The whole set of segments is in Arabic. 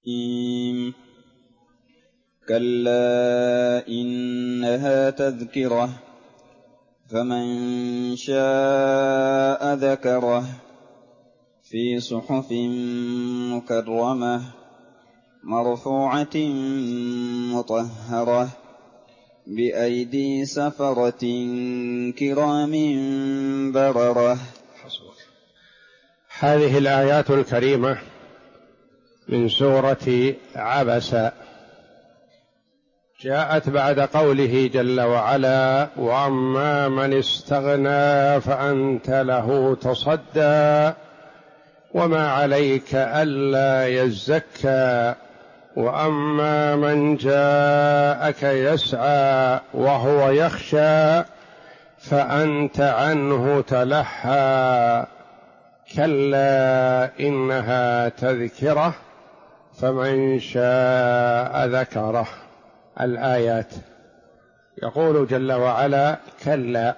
كلا إنها تذكرة فمن شاء ذكره في صحف مكرمة مرفوعة مطهرة بأيدي سفرة كرام بررة. هذه الآيات الكريمة من سورة عبس جاءت بعد قوله جل وعلا: وأما من استغنى فأنت له تصدى وما عليك ألا يزكى وأما من جاءك يسعى وهو يخشى فأنت عنه تلهى كلا إنها تذكرة فمن شاء ذكره. الآيات يقول جل وعلا: كلا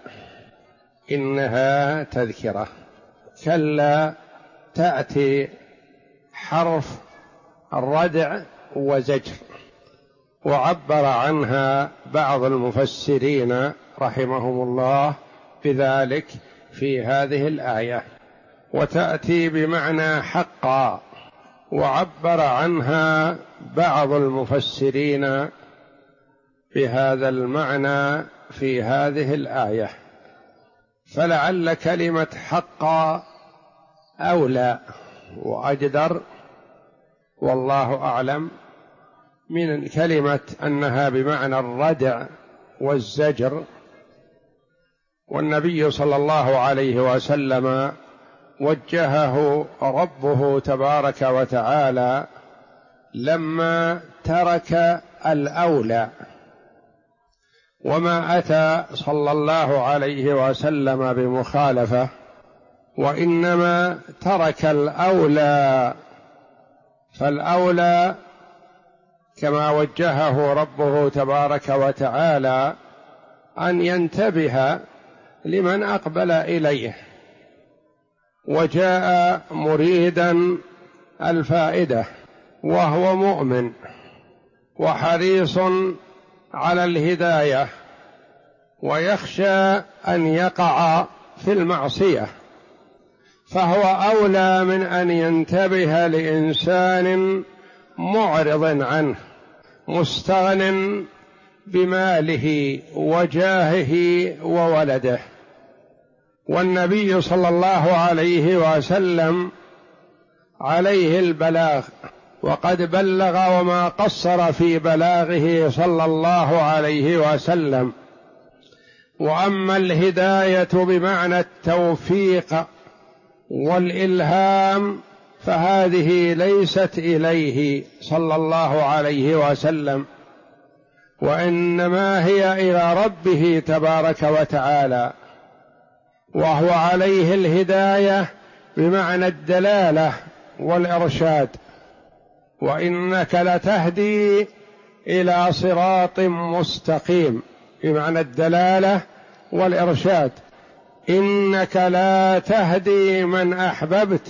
إنها تذكرة. كلا تأتي حرف الردع وزجر، وعبر عنها بعض المفسرين رحمهم الله بذلك في هذه الآية، وتأتي بمعنى حقا، وعبر عنها بعض المفسرين بهذا المعنى في هذه الآية، فلعل كلمة حقا أولى وأجدر والله أعلم من كلمة أنها بمعنى الردع والزجر. والنبي صلى الله عليه وسلم وجهه ربه تبارك وتعالى لما ترك الأولى، وما أتى صلى الله عليه وسلم بمخالفة، وإنما ترك الأولى. فالأولى كما وجهه ربه تبارك وتعالى أن ينتبه لمن أقبل إليه وجاء مريدا الفائدة وهو مؤمن وحريص على الهداية ويخشى أن يقع في المعصية، فهو أولى من أن ينتبه لإنسان معرض عنه مستغن بماله وجاهه وولده. والنبي صلى الله عليه وسلم عليه البلاغ، وقد بلغ وما قصر في بلاغه صلى الله عليه وسلم. وأما الهداية بمعنى التوفيق والإلهام فهذه ليست إليه صلى الله عليه وسلم، وإنما هي إلى ربه تبارك وتعالى، وهو عليه الهداية بمعنى الدلالة والإرشاد. وإنك لتهدي إلى صراط مستقيم بمعنى الدلالة والإرشاد. إنك لا تهدي من أحببت،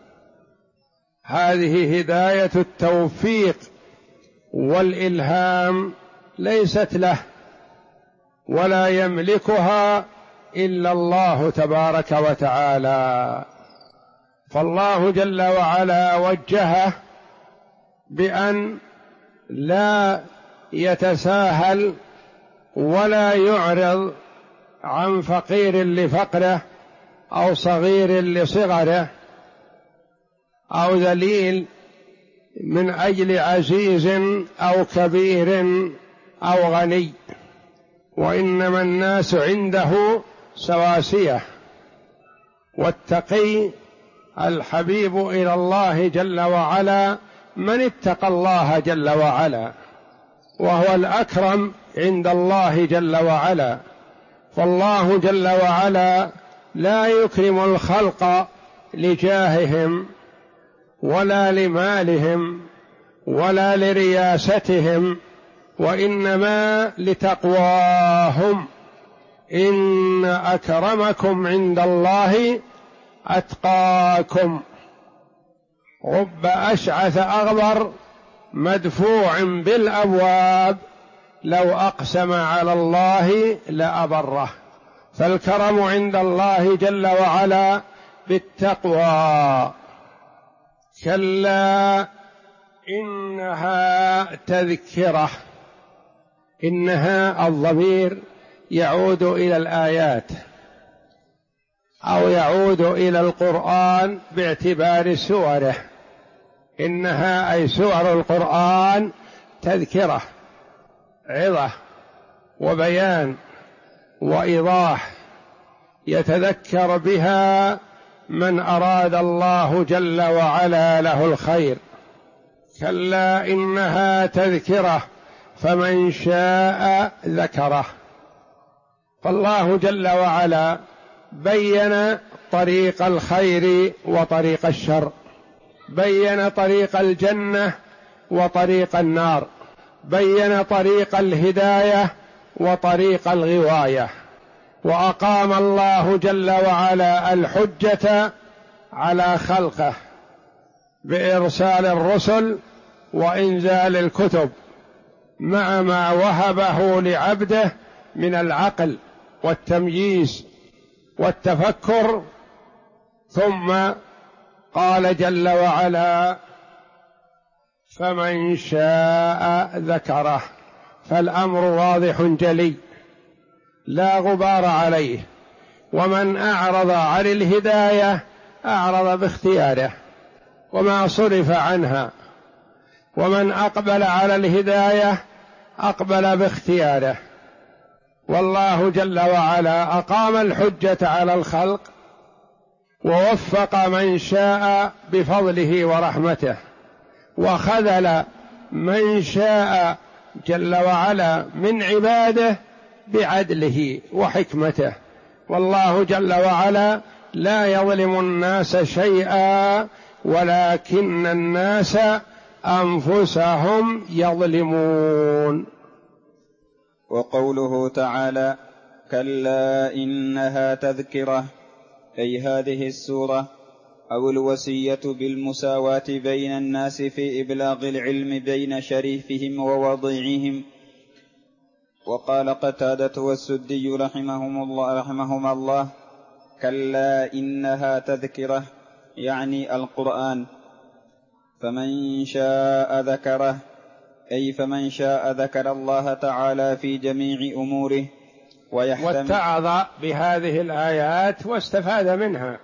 هذه هداية التوفيق والإلهام ليست له ولا يملكها إلا الله تبارك وتعالى. فالله جل وعلا وجهه بأن لا يتساهل ولا يعرض عن فقير لفقره أو صغير لصغره أو ذليل من أجل عزيز أو كبير أو غني، وإنما الناس عنده سواسية. والتقي الحبيب إلى الله جل وعلا من اتقى الله جل وعلا، وهو الأكرم عند الله جل وعلا. فالله جل وعلا لا يكرم الخلق لجاههم ولا لمالهم ولا لرياستهم، وإنما لتقواهم. إن أكرمكم عند الله أتقاكم. رب أشعث أغبر مدفوع بالأبواب لو أقسم على الله لأبره. فالكرم عند الله جل وعلا بالتقوى. كلا إنها تذكرة. إنها الضمير يعود إلى الآيات أو يعود إلى القرآن باعتبار سوره. إنها أي سور القرآن تذكرة، عظة وبيان وإيضاح، يتذكر بها من أراد الله جل وعلا له الخير. كلا إنها تذكرة فمن شاء ذكره. فالله جل وعلا بين طريق الخير وطريق الشر، بين طريق الجنة وطريق النار، بين طريق الهداية وطريق الغواية، وأقام الله جل وعلا الحجة على خلقه بإرسال الرسل وإنزال الكتب مع ما وهبه لعبده من العقل والتمييز والتفكر. ثم قال جل وعلا فمن شاء ذكره. فالأمر واضح جلي لا غبار عليه. ومن أعرض عن الهداية أعرض باختياره وما صرف عنها، ومن أقبل على الهداية أقبل باختياره. والله جل وعلا أقام الحجة على الخلق ووفق من شاء بفضله ورحمته، وخذل من شاء جل وعلا من عباده بعدله وحكمته. والله جل وعلا لا يظلم الناس شيئا ولكن الناس أنفسهم يظلمون. وقوله تعالى كلا إنها تذكرة، أي هذه السورة أو الوصية بالمساواة بين الناس في إبلاغ العلم بين شريفهم ووضيعهم. وقال قتادة والسدي رحمهما الله كلا إنها تذكرة يعني القرآن. فمن شاء ذكره، أي فمن شاء ذكر الله تعالى في جميع أموره واتعظ بهذه الآيات واستفاد منها.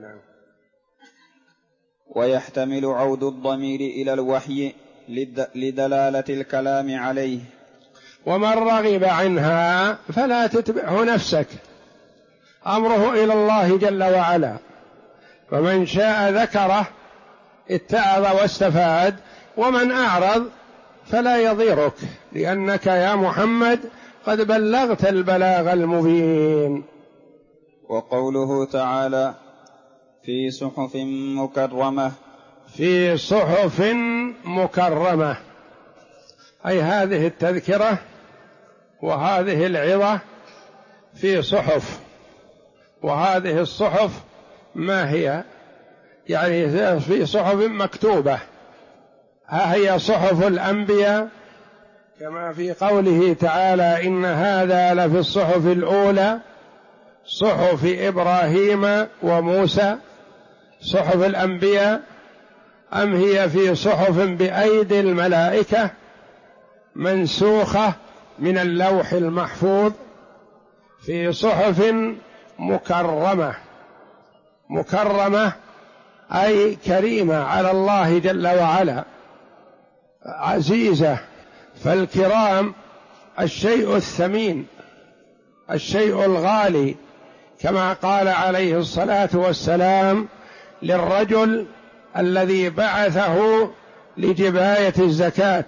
ويحتمل عود الضمير إلى الوحي لدلالة الكلام عليه. ومن رغب عنها فلا تتبعه نفسك، أمره إلى الله جل وعلا. فمن شاء ذكره اتعظ واستفاد، ومن أعرض فلا يضيرك، لأنك يا محمد قد بلغت البلاغ المبين. وقوله تعالى في صحف مكرمة، في صحف مكرمة أي هذه التذكرة وهذه العظة في صحف. وهذه الصحف ما هي؟ يعني في صحف مكتوبة. ها هي صحف الأنبياء كما في قوله تعالى إن هذا لفي الصحف الأولى صحف إبراهيم وموسى. صحف الأنبياء أم هي في صحف بأيدي الملائكة منسوخة من اللوح المحفوظ؟ في صحف مكرمة. مكرمة أي كريمة على الله جل وعلا، عزيزة. فالكرام الشيء الثمين، الشيء الغالي، كما قال عليه الصلاة والسلام للرجل الذي بعثه لجباية الزكاة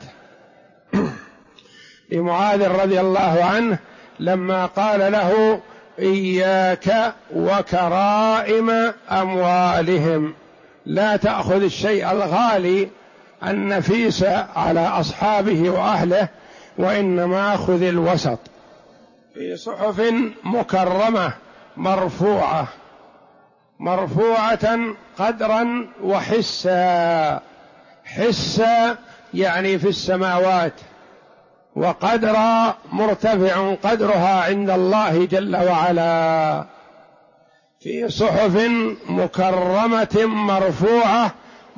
لمعاذ رضي الله عنه لما قال له إياك وكرائم أموالهم، لا تأخذ الشيء الغالي النفيس على أصحابه وأهله، وإنما خذ الوسط. في صحف مكرمة مرفوعة، مرفوعة قدرا وحسا. حسا يعني في السماوات، وقدر مرتفع قدرها عند الله جل وعلا، في صحف مكرمة مرفوعة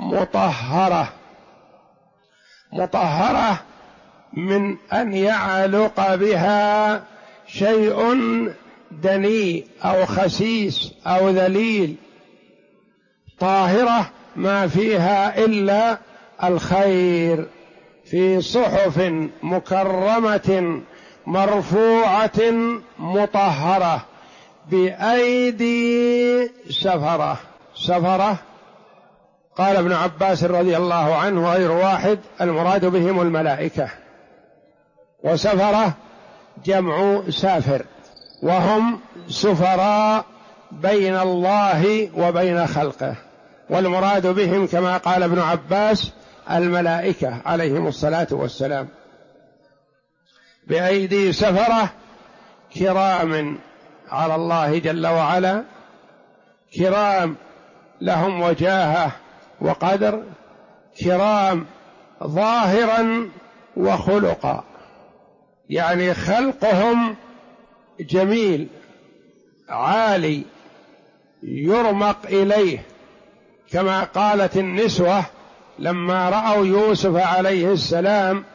مطهرة من أن يعلق بها شيء دني أو خسيس أو ذليل، طاهرة ما فيها إلا الخير، في صحف مكرمة مرفوعة مطهرة بأيدي سفرة. قال ابن عباس رضي الله عنه غير واحد المراد بهم الملائكة، وسفرة جمع سافر، وهم سفراء بين الله وبين خلقه، والمراد بهم كما قال ابن عباس الملائكة عليهم الصلاة والسلام، بأيدي سفرة كرام على الله جل وعلا، كرام لهم وجاهة وقدر، كرام ظاهرا وخلقا، يعني خلقهم جميل عالي يرمق إليه، كما قالت النسوة لما رأوا يوسف عليه السلام: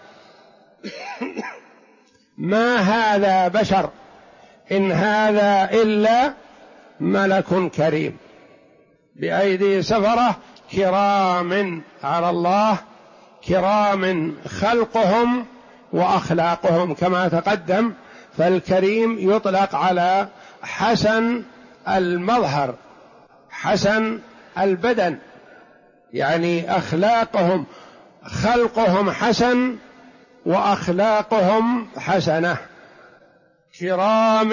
ما هذا بشر إن هذا إلا ملك كريم. بأيدي سفرة كرام على الله، كرام خلقهم وأخلاقهم كما تقدم، فالكريم يطلق على حسن المظهر حسن البدن، يعني أخلاقهم خلقهم حسن وأخلاقهم حسنة، كرام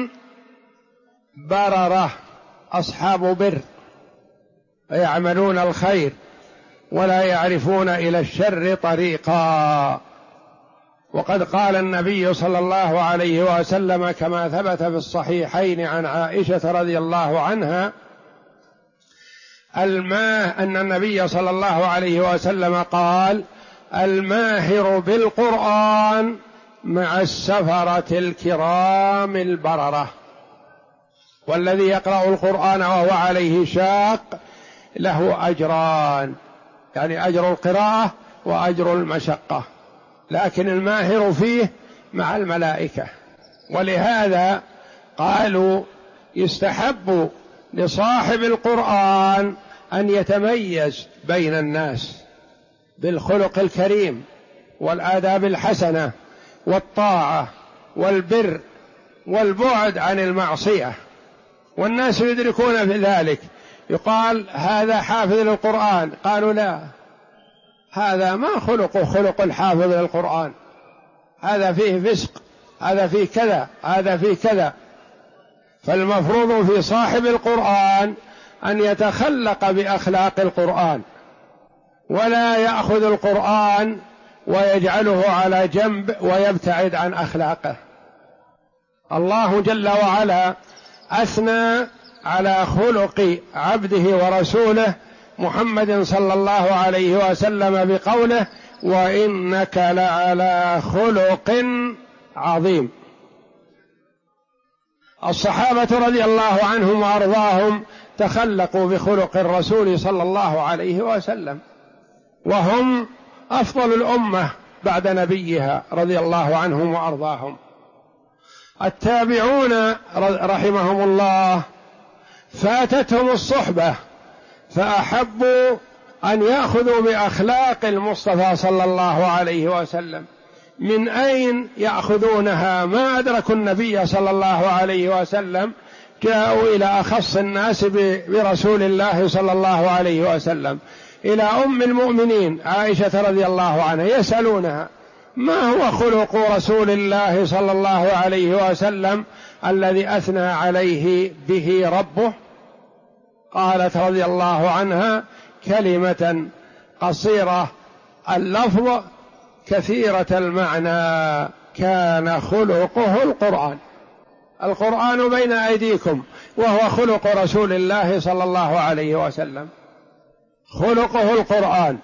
بررة أصحاب بر يعملون الخير ولا يعرفون إلى الشر طريقا. وقد قال النبي صلى الله عليه وسلم كما ثبت في الصحيحين عن عائشة رضي الله عنها أن النبي صلى الله عليه وسلم قال: الماهر بالقرآن مع السفرة الكرام البررة، والذي يقرأ القرآن وهو عليه شاق له أجران، يعني أجر القراءة وأجر المشقة، لكن الماهر فيه مع الملائكة. ولهذا قالوا يستحب لصاحب القرآن أن يتميز بين الناس بالخلق الكريم والآداب الحسنة والطاعة والبر والبعد عن المعصية، والناس يدركون في ذلك. يقال هذا حافظ للقرآن، قالوا لا، هذا ما خلقه خلق الحافظ للقرآن، هذا فيه فسق، هذا فيه كذا، هذا فيه كذا. فالمفروض في صاحب القرآن أن يتخلق بأخلاق القرآن، ولا يأخذ القرآن ويجعله على جنب ويبتعد عن أخلاقه. الله جل وعلا أثنى على خلق عبده ورسوله محمد صلى الله عليه وسلم بقوله: وإنك لعلى خلق عظيم. الصحابة رضي الله عنهم وأرضاهم تخلقوا بخلق الرسول صلى الله عليه وسلم، وهم أفضل الأمة بعد نبيها رضي الله عنهم وأرضاهم. التابعون رحمهم الله فاتتهم الصحبة فأحبوا أن يأخذوا بأخلاق المصطفى صلى الله عليه وسلم. من أين يأخذونها؟ ما أدركوا النبي صلى الله عليه وسلم، جاءوا إلى أخص الناس برسول الله صلى الله عليه وسلم، إلى أم المؤمنين عائشة رضي الله عنها، يسألونها: ما هو خلق رسول الله صلى الله عليه وسلم الذي أثنى عليه به ربه؟ قالت رضي الله عنها: كلمة قصيرة اللفظ كثيرة المعنى، كان خلقه القرآن. القرآن بين أيديكم، وهو خلق رسول الله صلى الله عليه وسلم، خلقه القرآن.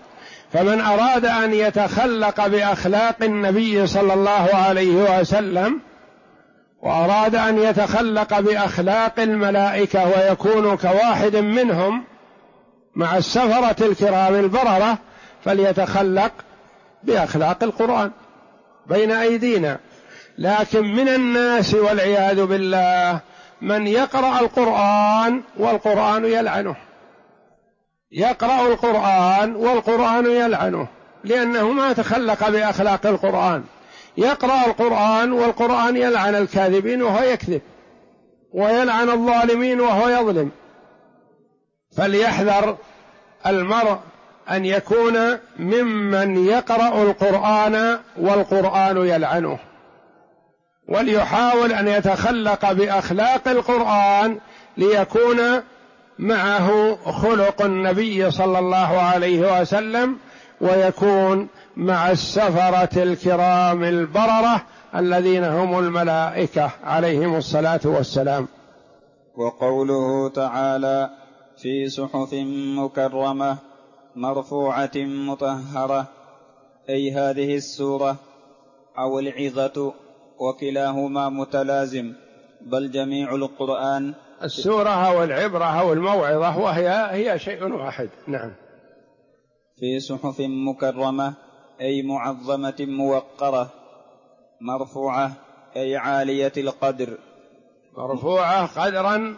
فمن أراد أن يتخلق بأخلاق النبي صلى الله عليه وسلم وأراد أن يتخلق بأخلاق الملائكة ويكون كواحد منهم مع السفرة الكرام البررة فليتخلق بأخلاق القرآن بين أيدينا. لكن من الناس والعياذ بالله من يقرأ القرآن والقرآن يلعنه، يقرأ القرآن والقرآن يلعنه لأنه ما تخلق بأخلاق القرآن، يقرأ القرآن والقرآن يلعن الكاذبين وهو يكذب، ويلعن الظالمين وهو يظلم. فليحذر المرء أن يكون ممن يقرأ القرآن والقرآن يلعنه، وليحاول أن يتخلق بأخلاق القرآن ليكون معه خلق النبي صلى الله عليه وسلم، ويكون مع السفرة الكرام البررة الذين هم الملائكة عليهم الصلاة والسلام. وقوله تعالى في صحف مكرمة مرفوعة مطهرة، أي هذه السورة أو العظة، وكلاهما متلازم، بل جميع القرآن. السورة والعبرة والموعظة هي شيء واحد. نعم. في صحف مكرمة أي معظمة موقرة، مرفوعة أي عالية القدر، مرفوعة قدرا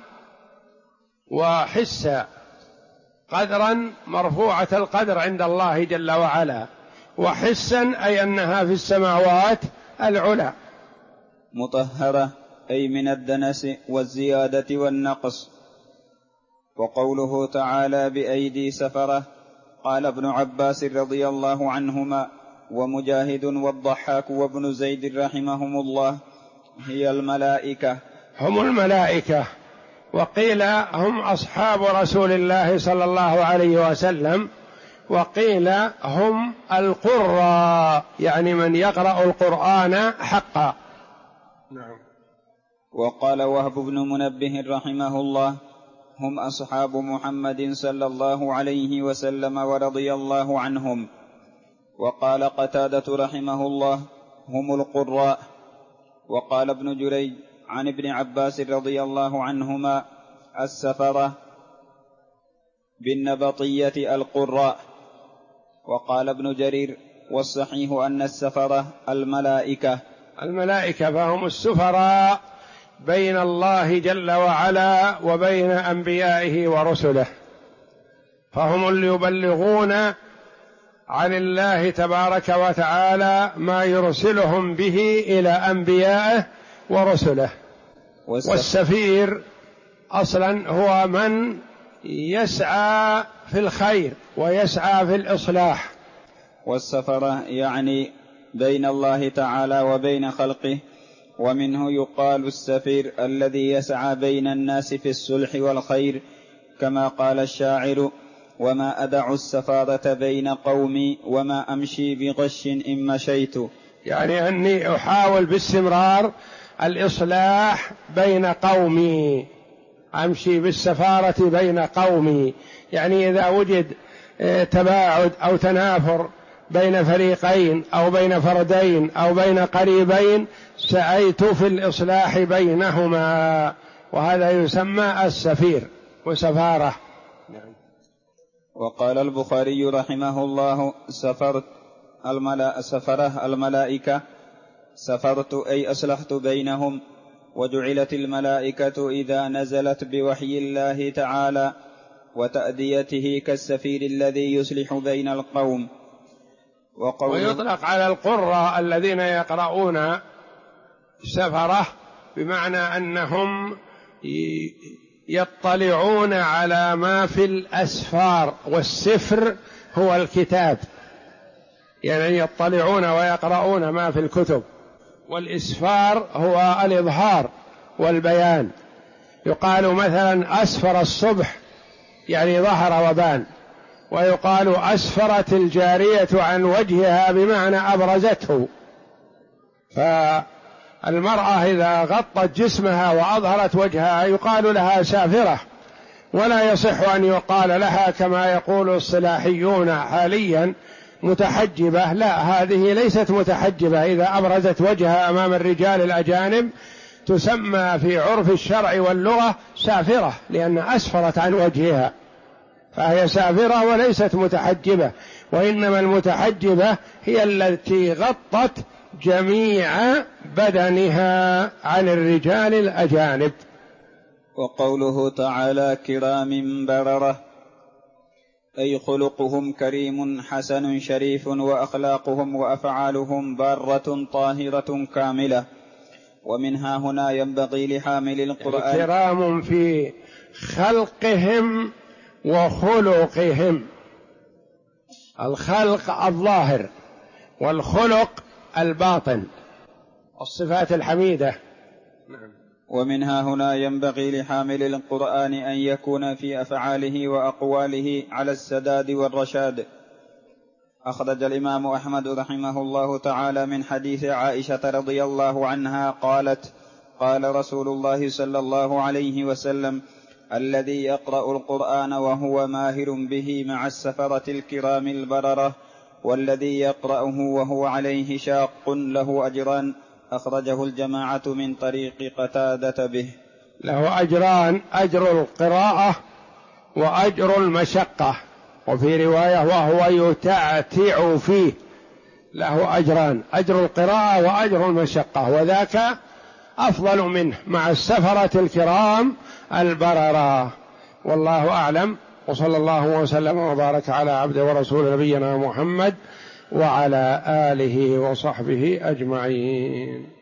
وحسا، قدرا مرفوعة القدر عند الله جل وعلا، وحسا أي أنها في السماوات العلى. مطهرة أي من الدنس والزيادة والنقص. وقوله تعالى بأيدي سفرة، قال ابن عباس رضي الله عنهما ومجاهد والضحاك وابن زيد رحمهم الله هي الملائكة، هم الملائكة، وقيل هم أصحاب رسول الله صلى الله عليه وسلم، وقيل هم القراء يعني من يقرأ القرآن حقا. نعم. وقال وهب بن منبه رحمه الله هم أصحاب محمد صلى الله عليه وسلم ورضي الله عنهم. وقال قتادة رحمه الله هم القراء. وقال ابن جريج عن ابن عباس رضي الله عنهما السفرة بالنبطية القراء. وقال ابن جرير والصحيح أن السفرة الملائكة، الملائكة فهم السفراء بين الله جل وعلا وبين أنبيائه ورسله، فهم اللي يبلغون عن الله تبارك وتعالى ما يرسلهم به إلى أنبيائه ورسله. والسفير أصلا هو من يسعى في الخير ويسعى في الإصلاح. والسفرة يعني بين الله تعالى وبين خلقه، ومنه يقال السفير الذي يسعى بين الناس في الصلح والخير، كما قال الشاعر وما أدع السفارة بين قومي وما أمشي بغش إن مشيت، يعني أني أحاول باستمرار الإصلاح بين قومي، أمشي بالسفارة بين قومي، يعني إذا وجد تباعد أو تنافر بين فريقين أو بين فردين أو بين قريبين سعيت في الإصلاح بينهما، وهذا يسمى السفير وسفارة. وقال البخاري رحمه الله سفره الملائكة، سفرت أي أصلحت بينهم. وجعلت الملائكة إذا نزلت بوحي الله تعالى وتأديته كالسفير الذي يصلح بين القوم. ويطلق على القراء الذين يقرؤون سفرة بمعنى أنهم يطلعون على ما في الأسفار، والسفر هو الكتاب، يعني يطلعون ويقرؤون ما في الكتب، والإسفار هو الإظهار والبيان. يقال مثلا أسفر الصبح يعني ظهر وبان، ويقال أسفرت الجارية عن وجهها بمعنى أبرزته. فالمرأة إذا غطت جسمها وأظهرت وجهها يقال لها سافرة، ولا يصح أن يقال لها كما يقول الصلاحيون حاليا متحجبة، لا، هذه ليست متحجبة. إذا أبرزت وجهها أمام الرجال الأجانب تسمى في عرف الشرع واللغة سافرة، لأن أسفرت عن وجهها، فهي سافرة وليست متحجبة. وإنما المتحجبة هي التي غطت جميع بدنها عن الرجال الأجانب. وقوله تعالى كرام بررة، أي خلقهم كريم حسن شريف، وأخلاقهم وأفعالهم بارة طاهرة كاملة. ومنها هنا ينبغي لحامل القرآن كرام في خلقهم وخلقهم، الخلق الظاهر والخلق الباطن، الصفات الحميدة. ومنها هنا ينبغي لحامل القرآن أن يكون في أفعاله وأقواله على السداد والرشاد. أخرج الإمام أحمد رحمه الله تعالى من حديث عائشة رضي الله عنها قالت: قال رسول الله صلى الله عليه وسلم: الذي يقرأ القرآن وهو ماهر به مع السفرة الكرام البررة، والذي يقرأه وهو عليه شاق له أجران. أخرجه الجماعة من طريق قتادة به. له أجران: أجر القراءة وأجر المشقة، وفي رواية وهو يتعتع فيه، له أجران: أجر القراءة وأجر المشقة، وذاك أفضل منه مع السفرة الكرام البررة. والله أعلم، وصلى الله وسلم وبارك على عبده ورسول نبينا محمد وعلى آله وصحبه أجمعين.